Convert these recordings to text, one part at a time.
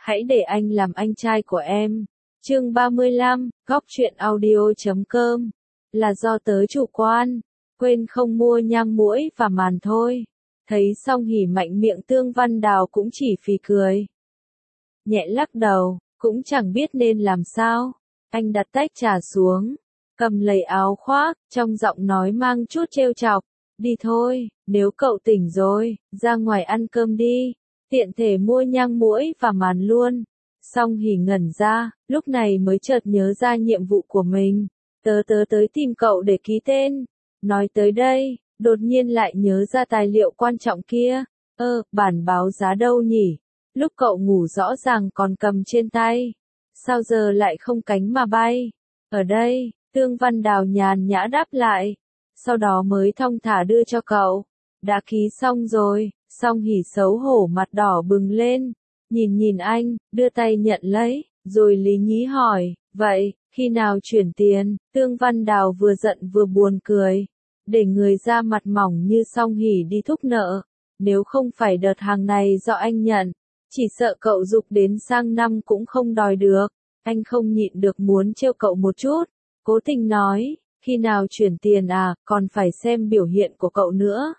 hãy để anh làm anh trai của em. Chương 35, góc truyện audio.com. Là do tớ chủ quan, quên không mua nhang muỗi và màn thôi. Thấy Song Hỉ mạnh miệng Tương Văn Đào cũng chỉ phì cười. Nhẹ lắc đầu, cũng chẳng biết nên làm sao. Anh đặt tách trà xuống, cầm lấy áo khoác, trong giọng nói mang chút trêu chọc. Đi thôi, nếu cậu tỉnh rồi, ra ngoài ăn cơm đi, tiện thể mua nhang muỗi và màn luôn. Song Hỉ ngẩn ra, lúc này mới chợt nhớ ra nhiệm vụ của mình. Tớ tới tìm cậu để ký tên. Nói tới đây, đột nhiên lại nhớ ra tài liệu quan trọng kia. Bản báo giá đâu nhỉ? Lúc cậu ngủ rõ ràng còn cầm trên tay. Sao giờ lại không cánh mà bay? Ở đây, Tương Văn Đào nhàn nhã đáp lại. Sau đó mới thong thả đưa cho cậu. Đã ký xong rồi. Song Hỉ xấu hổ mặt đỏ bừng lên. Nhìn anh, đưa tay nhận lấy, rồi lý nhí hỏi, vậy, khi nào chuyển tiền? Tương Văn Đào vừa giận vừa buồn cười. Để người ra mặt mỏng như Song Hỉ đi thúc nợ. Nếu không phải đợt hàng này do anh nhận, chỉ sợ cậu giục đến sang năm cũng không đòi được. Anh không nhịn được muốn trêu cậu một chút. Cố tình nói, khi nào chuyển tiền à, còn phải xem biểu hiện của cậu nữa.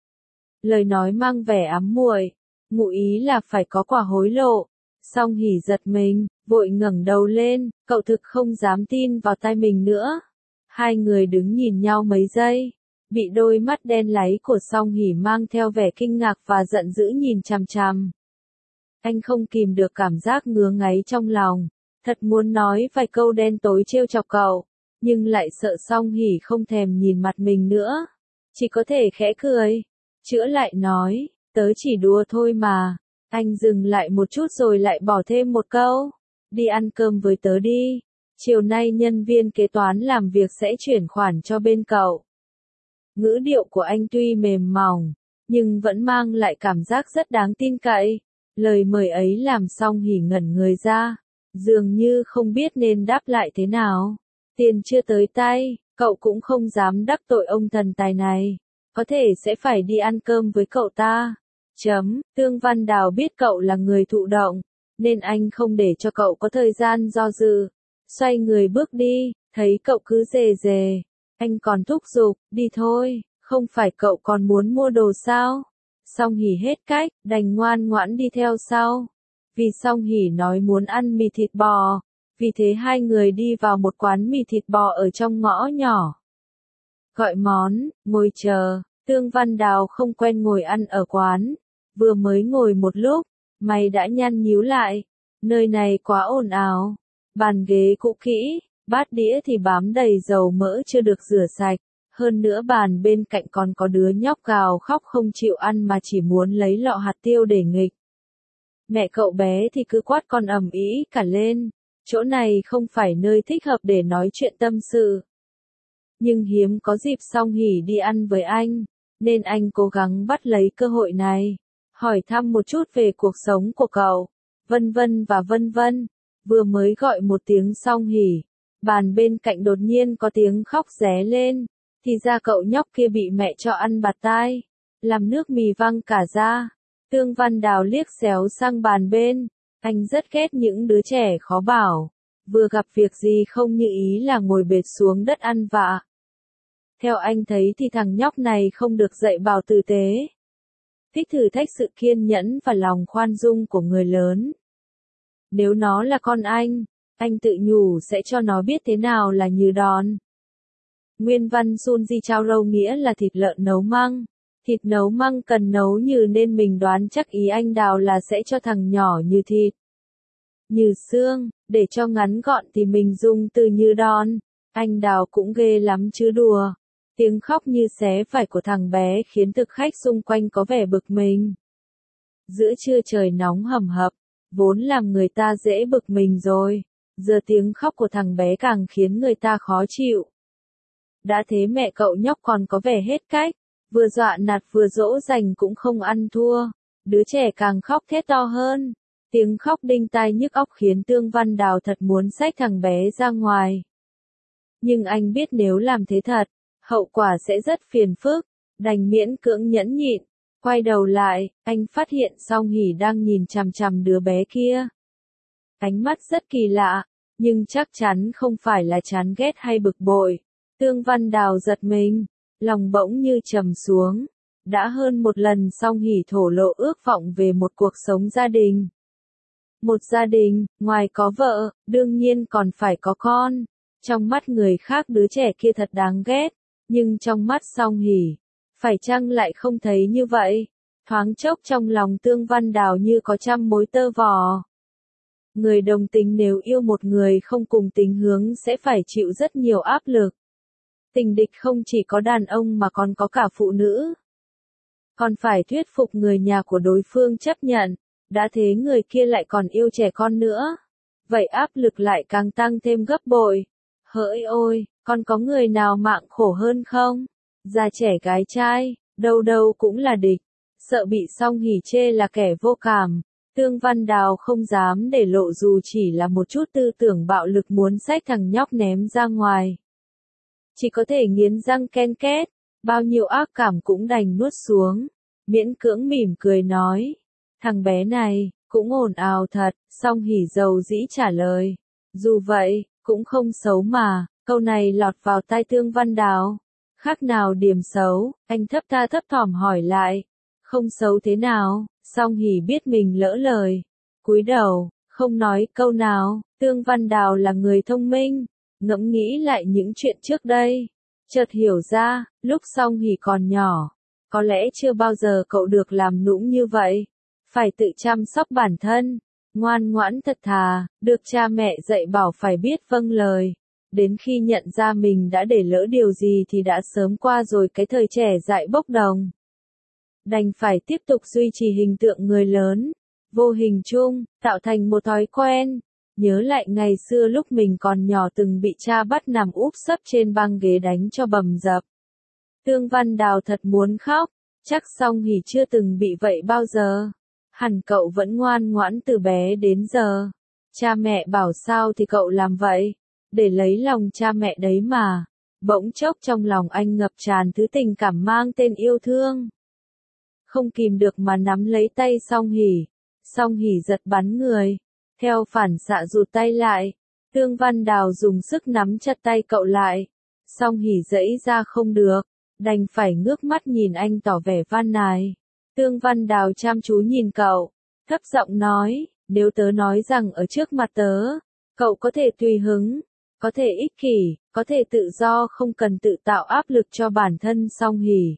Lời nói mang vẻ ám muội, ngụ ý là phải có quả hối lộ. Song Hỉ giật mình, vội ngẩng đầu lên, cậu thực không dám tin vào tai mình nữa. Hai người đứng nhìn nhau mấy giây, bị đôi mắt đen láy của Song Hỉ mang theo vẻ kinh ngạc và giận dữ nhìn chằm chằm. Anh không kìm được cảm giác ngứa ngáy trong lòng, thật muốn nói vài câu đen tối trêu chọc cậu, nhưng lại sợ Song Hỉ không thèm nhìn mặt mình nữa. Chỉ có thể khẽ cười, chữa lại nói, tớ chỉ đùa thôi mà. Anh dừng lại một chút rồi lại bỏ thêm một câu, đi ăn cơm với tớ đi. Chiều nay nhân viên kế toán làm việc sẽ chuyển khoản cho bên cậu. Ngữ điệu của anh tuy mềm mỏng, nhưng vẫn mang lại cảm giác rất đáng tin cậy. Lời mời ấy làm Song Hỉ ngẩn người ra, dường như không biết nên đáp lại thế nào. Tiền chưa tới tay, cậu cũng không dám đắc tội ông thần tài này. Có thể sẽ phải đi ăn cơm với cậu ta. Tương Văn Đào biết cậu là người thụ động, nên anh không để cho cậu có thời gian do dự. Xoay người bước đi, thấy cậu cứ rề rề. Anh còn thúc giục, đi thôi, không phải cậu còn muốn mua đồ sao? Song Hỉ hết cách, đành ngoan ngoãn đi theo sau. Vì Song Hỉ nói muốn ăn mì thịt bò, vì thế hai người đi vào một quán mì thịt bò ở trong ngõ nhỏ. Gọi món, ngồi chờ. Tương Văn Đào không quen ngồi ăn ở quán. Vừa mới ngồi một lúc, mày đã nhăn nhíu lại. Nơi này quá ồn ào. Bàn ghế cũ kỹ, bát đĩa thì bám đầy dầu mỡ chưa được rửa sạch. Hơn nữa bàn bên cạnh còn có đứa nhóc gào khóc không chịu ăn mà chỉ muốn lấy lọ hạt tiêu để nghịch. Mẹ cậu bé thì cứ quát con ầm ĩ cả lên. Chỗ này không phải nơi thích hợp để nói chuyện tâm sự. Nhưng hiếm có dịp Song Hỉ đi ăn với anh, nên anh cố gắng bắt lấy cơ hội này, hỏi thăm một chút về cuộc sống của cậu, vân vân và vân vân. Vừa mới gọi một tiếng Song Hỉ, bàn bên cạnh đột nhiên có tiếng khóc ré lên, thì ra cậu nhóc kia bị mẹ cho ăn bạt tai, làm nước mì văng cả ra. Tương Văn Đào liếc xéo sang bàn bên, anh rất ghét những đứa trẻ khó bảo, vừa gặp việc gì không như ý là ngồi bệt xuống đất ăn vạ. Theo anh thấy thì thằng nhóc này không được dạy bảo tử tế. Thích thử thách sự kiên nhẫn và lòng khoan dung của người lớn. Nếu nó là con anh tự nhủ sẽ cho nó biết thế nào là nhừ đòn. Nguyên văn Sun Ji Chao Râu nghĩa là thịt lợn nấu măng. Thịt nấu măng cần nấu nhừ nên mình đoán chắc ý anh Đào là sẽ cho thằng nhỏ nhừ thịt. Nhừ xương, để cho ngắn gọn thì mình dùng từ nhừ đòn. Anh Đào cũng ghê lắm chứ đùa. Tiếng khóc như xé vải của thằng bé khiến thực khách xung quanh có vẻ bực mình. Giữa trưa trời nóng hầm hập, vốn làm người ta dễ bực mình rồi, giờ tiếng khóc của thằng bé càng khiến người ta khó chịu. Đã thế mẹ cậu nhóc còn có vẻ hết cách, vừa dọa nạt vừa dỗ dành cũng không ăn thua, đứa trẻ càng khóc thét to hơn. Tiếng khóc đinh tai nhức óc khiến Tương Văn Đào thật muốn xách thằng bé ra ngoài. Nhưng anh biết nếu làm thế thật, hậu quả sẽ rất phiền phức, đành miễn cưỡng nhẫn nhịn. Quay đầu lại, anh phát hiện Song Hỉ đang nhìn chằm chằm đứa bé kia. Ánh mắt rất kỳ lạ, nhưng chắc chắn không phải là chán ghét hay bực bội. Tương Văn Đào giật mình, lòng bỗng như trầm xuống. Đã hơn một lần Song Hỷ thổ lộ ước vọng về một cuộc sống gia đình. Một gia đình, ngoài có vợ, đương nhiên còn phải có con. Trong mắt người khác đứa trẻ kia thật đáng ghét, nhưng trong mắt Song Hỷ, phải chăng lại không thấy như vậy? Thoáng chốc trong lòng Tương Văn Đào như có trăm mối tơ vò. Người đồng tính nếu yêu một người không cùng tính hướng sẽ phải chịu rất nhiều áp lực. Tình địch không chỉ có đàn ông mà còn có cả phụ nữ. Còn phải thuyết phục người nhà của đối phương chấp nhận, đã thế người kia lại còn yêu trẻ con nữa. Vậy áp lực lại càng tăng thêm gấp bội. Hỡi ôi, còn có người nào mạng khổ hơn không? Già trẻ gái trai, đâu đâu cũng là địch. Sợ bị Song Hỷ chê là kẻ vô cảm. Tương Văn Đào không dám để lộ dù chỉ là một chút tư tưởng bạo lực muốn xách thằng nhóc ném ra ngoài. Chỉ có thể nghiến răng ken két, bao nhiêu ác cảm cũng đành nuốt xuống. Miễn cưỡng mỉm cười nói, thằng bé này, cũng ồn ào thật, Song Hỷ dầu dĩ trả lời. Dù vậy, cũng không xấu mà, câu này lọt vào tai Tương Văn Đào. Khác nào điểm xấu, anh thấp tha thấp thỏm hỏi lại. Không xấu thế nào? Song Hỷ biết mình lỡ lời. Cúi đầu, không nói câu nào. Tương Văn Đào là người thông minh, ngẫm nghĩ lại những chuyện trước đây. Chợt hiểu ra, lúc Song Hỷ còn nhỏ, có lẽ chưa bao giờ cậu được làm nũng như vậy. Phải tự chăm sóc bản thân, ngoan ngoãn thật thà, được cha mẹ dạy bảo phải biết vâng lời. Đến khi nhận ra mình đã để lỡ điều gì thì đã sớm qua rồi cái thời trẻ dại bốc đồng. Đành phải tiếp tục duy trì hình tượng người lớn, vô hình chung, tạo thành một thói quen. Nhớ lại ngày xưa lúc mình còn nhỏ từng bị cha bắt nằm úp sấp trên băng ghế đánh cho bầm dập. Tương Văn Đào thật muốn khóc, chắc Song Hỷ chưa từng bị vậy bao giờ. Hẳn cậu vẫn ngoan ngoãn từ bé đến giờ. Cha mẹ bảo sao thì cậu làm vậy, để lấy lòng cha mẹ đấy mà. Bỗng chốc trong lòng anh ngập tràn thứ tình cảm mang tên yêu thương. Không kìm được mà nắm lấy tay Song Hỷ. Song Hỷ giật bắn người. Theo phản xạ rụt tay lại. Tương Văn Đào dùng sức nắm chặt tay cậu lại. Song Hỷ giãy ra không được. Đành phải ngước mắt nhìn anh tỏ vẻ van nài. Tương Văn Đào chăm chú nhìn cậu. Thấp giọng nói, nếu tớ nói rằng ở trước mặt tớ, cậu có thể tùy hứng, có thể ích kỷ, có thể tự do không cần tự tạo áp lực cho bản thân. Song Hỷ,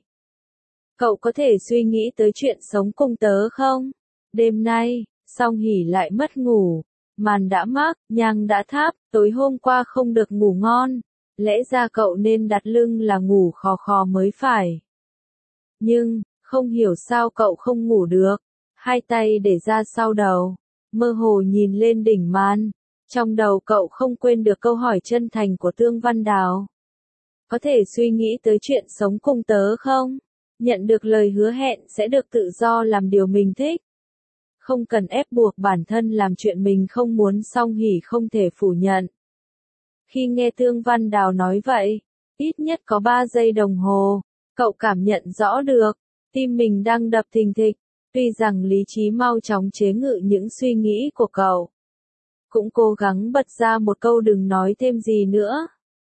cậu có thể suy nghĩ tới chuyện sống cùng tớ không? Đêm nay, Song Hỷ lại mất ngủ. Màn đã mắc, nhang đã thắp, tối hôm qua không được ngủ ngon. Lẽ ra cậu nên đặt lưng là ngủ khò khò mới phải. Nhưng, không hiểu sao cậu không ngủ được. Hai tay để ra sau đầu, mơ hồ nhìn lên đỉnh màn. Trong đầu cậu không quên được câu hỏi chân thành của Tương Văn Đào. Có thể suy nghĩ tới chuyện sống cùng tớ không? Nhận được lời hứa hẹn sẽ được tự do làm điều mình thích. Không cần ép buộc bản thân làm chuyện mình không muốn. Song Hỷ không thể phủ nhận. Khi nghe Tương Văn Đào nói vậy, ít nhất có 3 giây đồng hồ, cậu cảm nhận rõ được, tim mình đang đập thình thịch. Tuy rằng lý trí mau chóng chế ngự những suy nghĩ của cậu, cũng cố gắng bật ra một câu đừng nói thêm gì nữa.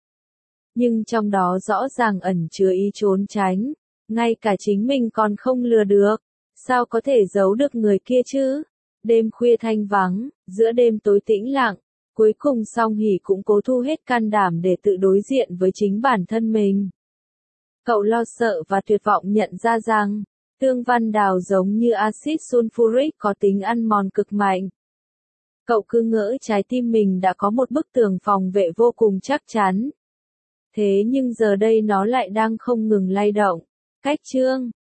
Nhưng trong đó rõ ràng ẩn chứa ý trốn tránh, ngay cả chính mình còn không lừa được, sao có thể giấu được người kia chứ? Đêm khuya thanh vắng, giữa đêm tối tĩnh lặng, cuối cùng Song Hỷ cũng cố thu hết can đảm để tự đối diện với chính bản thân mình. Cậu lo sợ và tuyệt vọng nhận ra rằng, Tương Văn Đào giống như axit sulfuric có tính ăn mòn cực mạnh. Cậu cứ ngỡ trái tim mình đã có một bức tường phòng vệ vô cùng chắc chắn. Thế nhưng giờ đây nó lại đang không ngừng lay động. Cách chương